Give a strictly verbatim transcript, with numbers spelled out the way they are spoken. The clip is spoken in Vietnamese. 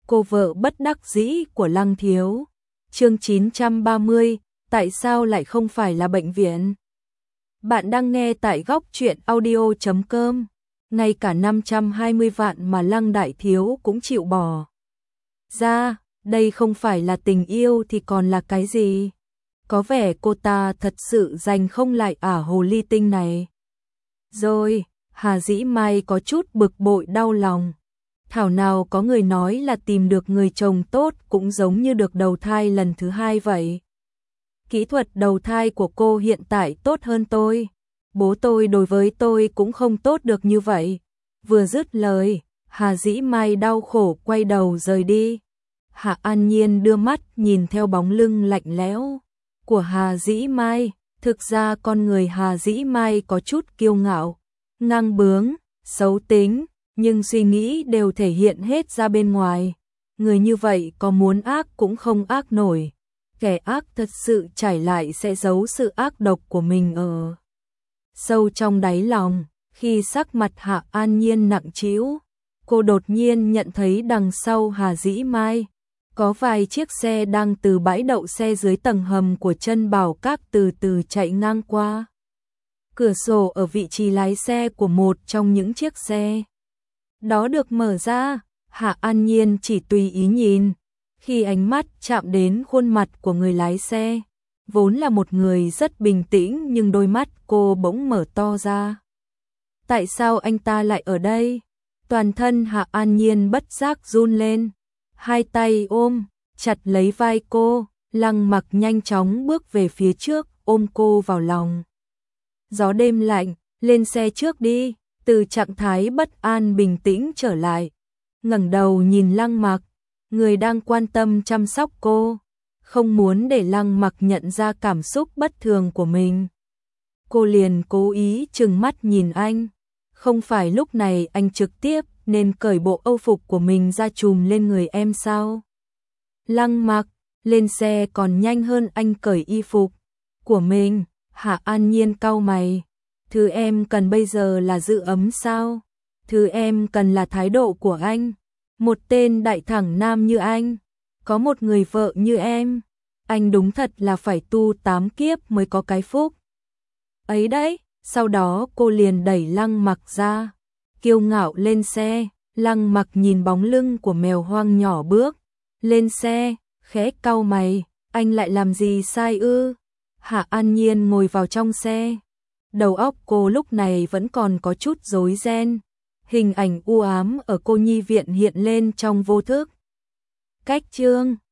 cô vợ bất đắc dĩ của Lăng Thiếu. Chương chín trăm ba mươi, tại sao lại không phải là bệnh viện? Bạn đang nghe tại góc truyện audio chấm com. Ngay cả năm trăm hai mươi vạn mà Lăng Đại Thiếu cũng chịu bỏ ra, đây không phải là tình yêu thì còn là cái gì? Có vẻ cô ta thật sự giành không lại ả hồ ly tinh này. Rồi, Hà Dĩ Mai có chút bực bội đau lòng. Thảo nào có người nói là tìm được người chồng tốt cũng giống như được đầu thai lần thứ hai vậy. Kỹ thuật đầu thai của cô hiện tại tốt hơn tôi. Bố tôi đối với tôi cũng không tốt được như vậy. Vừa dứt lời, Hà Dĩ Mai đau khổ quay đầu rời đi. Hạ An Nhiên đưa mắt nhìn theo bóng lưng lạnh lẽo của Hà Dĩ Mai. Thực ra con người Hà Dĩ Mai có chút kiêu ngạo, ngang bướng, xấu tính, nhưng suy nghĩ đều thể hiện hết ra bên ngoài. Người như vậy có muốn ác cũng không ác nổi. Kẻ ác thật sự trải lại sẽ giấu sự ác độc của mình ở sâu trong đáy lòng. Khi sắc mặt Hạ An Nhiên nặng trĩu, cô đột nhiên nhận thấy đằng sau Hà Dĩ Mai có vài chiếc xe đang từ bãi đậu xe dưới tầng hầm của Trân Bảo Các từ từ chạy ngang qua. Cửa sổ ở vị trí lái xe của một trong những chiếc xe đó được mở ra. Hạ An Nhiên chỉ tùy ý nhìn. Khi ánh mắt chạm đến khuôn mặt của người lái xe, vốn là một người rất bình tĩnh, nhưng đôi mắt cô bỗng mở to ra. Tại sao anh ta lại ở đây? Toàn thân Hạ An Nhiên bất giác run lên. Hai tay ôm chặt lấy vai cô, Lăng Mặc nhanh chóng bước về phía trước, ôm cô vào lòng. Gió đêm lạnh, lên xe trước đi. Từ trạng thái bất an bình tĩnh trở lại, ngẩng đầu nhìn Lăng Mặc, người đang quan tâm chăm sóc cô, không muốn để Lăng Mặc nhận ra cảm xúc bất thường của mình. Cô liền cố ý trừng mắt nhìn anh. Không phải lúc này anh trực tiếp nên cởi bộ âu phục của mình ra trùm lên người em sao? Lăng Mặc lên xe còn nhanh hơn anh cởi y phục của mình. Hạ An Nhiên cau mày. Thứ em cần bây giờ là giữ ấm sao? Thứ em cần là thái độ của anh. Một tên đại thẳng nam như anh, có một người vợ như em, anh đúng thật là phải tu tám kiếp mới có cái phúc ấy đấy. Sau đó cô liền đẩy Lăng Mặc ra, kiêu ngạo lên xe. Lăng Mặc nhìn bóng lưng của mèo hoang nhỏ bước lên xe, khẽ cau mày. Anh lại làm gì sai ư? Hạ An Nhiên ngồi vào trong xe. Đầu óc cô lúc này vẫn còn có chút rối ren. Hình ảnh u ám ở cô nhi viện hiện lên trong vô thức. Cách chương